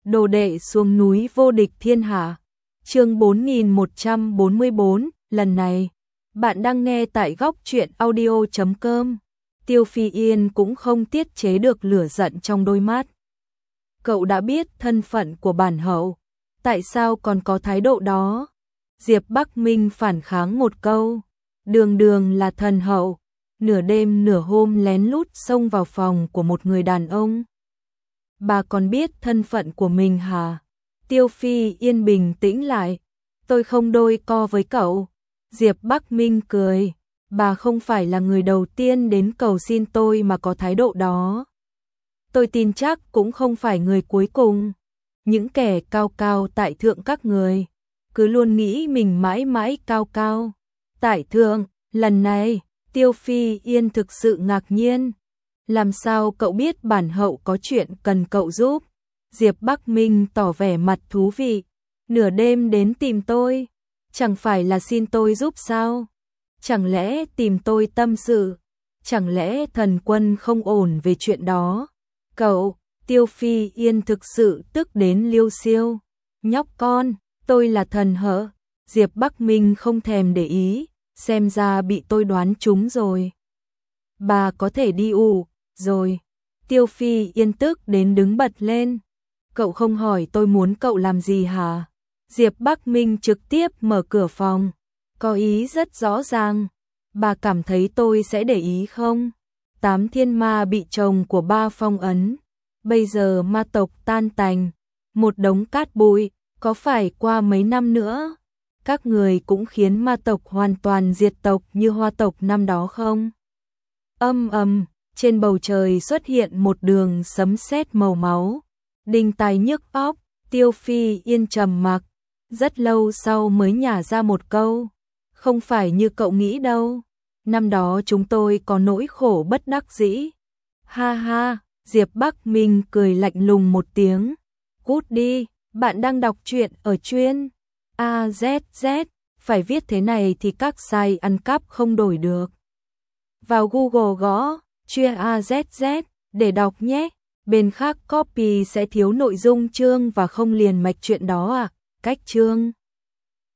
Đồ đệ xuống núi vô địch thiên hạ. Chương 4144, lần này, bạn đang nghe tại góc truyện audio.com. Tiêu Phi Yên cũng không tiết chế được lửa giận trong đôi mắt. Cậu đã biết thân phận của bản hậu, tại sao còn có thái độ đó? Diệp Bắc Minh phản kháng một câu, đường đường là thần hậu, nửa đêm nửa hôm lén lút xông vào phòng của một người đàn ông. Bà còn biết thân phận của mình hả? Tiêu Phi Yên bình tĩnh lại, tôi không đôi co với cậu. Diệp Bắc Minh cười, bà không phải là người đầu tiên đến cầu xin tôi mà có thái độ đó. Tôi tin chắc cũng không phải người cuối cùng. Những kẻ cao cao tại thượng các người, cứ luôn nghĩ mình mãi mãi cao cao tại thượng. Lần này, Tiêu Phi Yên thực sự ngạc nhiên. Làm sao cậu biết bản hậu có chuyện cần cậu giúp? Diệp Bắc Minh tỏ vẻ mặt thú vị. Nửa đêm đến tìm tôi, chẳng phải là xin tôi giúp sao? Chẳng lẽ tìm tôi tâm sự? Chẳng lẽ thần quân không ổn về chuyện đó? Cậu, Tiêu Phi Yên thực sự tức đến liêu xiêu. Nhóc con, tôi là thần hở? Diệp Bắc Minh không thèm để ý, xem ra bị tôi đoán trúng rồi. Bà có thể đi ủ rồi. Tiêu Phi Yên tức đến đứng bật lên. Cậu không hỏi tôi muốn cậu làm gì hả? Diệp Bắc Minh trực tiếp mở cửa phòng, có ý rất rõ ràng. Bà cảm thấy tôi sẽ để ý không? 8 thiên ma bị chồng của ba phong ấn, bây giờ ma tộc tan tành, một đống cát bụi, có phải qua mấy năm nữa các người cũng khiến ma tộc hoàn toàn diệt tộc như Hoa tộc năm đó không? Âm ầm, trên bầu trời xuất hiện một đường sấm sét màu máu, đinh tai nhức óc. Tiêu Phi Yên trầm mặc, rất lâu sau mới nhả ra một câu, không phải như cậu nghĩ đâu, năm đó chúng tôi có nỗi khổ bất đắc dĩ. Ha ha, Diệp Bắc Minh cười lạnh lùng một tiếng, cút đi, bạn đang đọc truyện ở chuyên AZZ, phải viết thế này thì các site ăn cắp không đổi được. Vào Google gõ chuyên AZZ để đọc nhé. Bên khác copy sẽ thiếu nội dung chương và không liền mạch chuyện đó à? Cách chương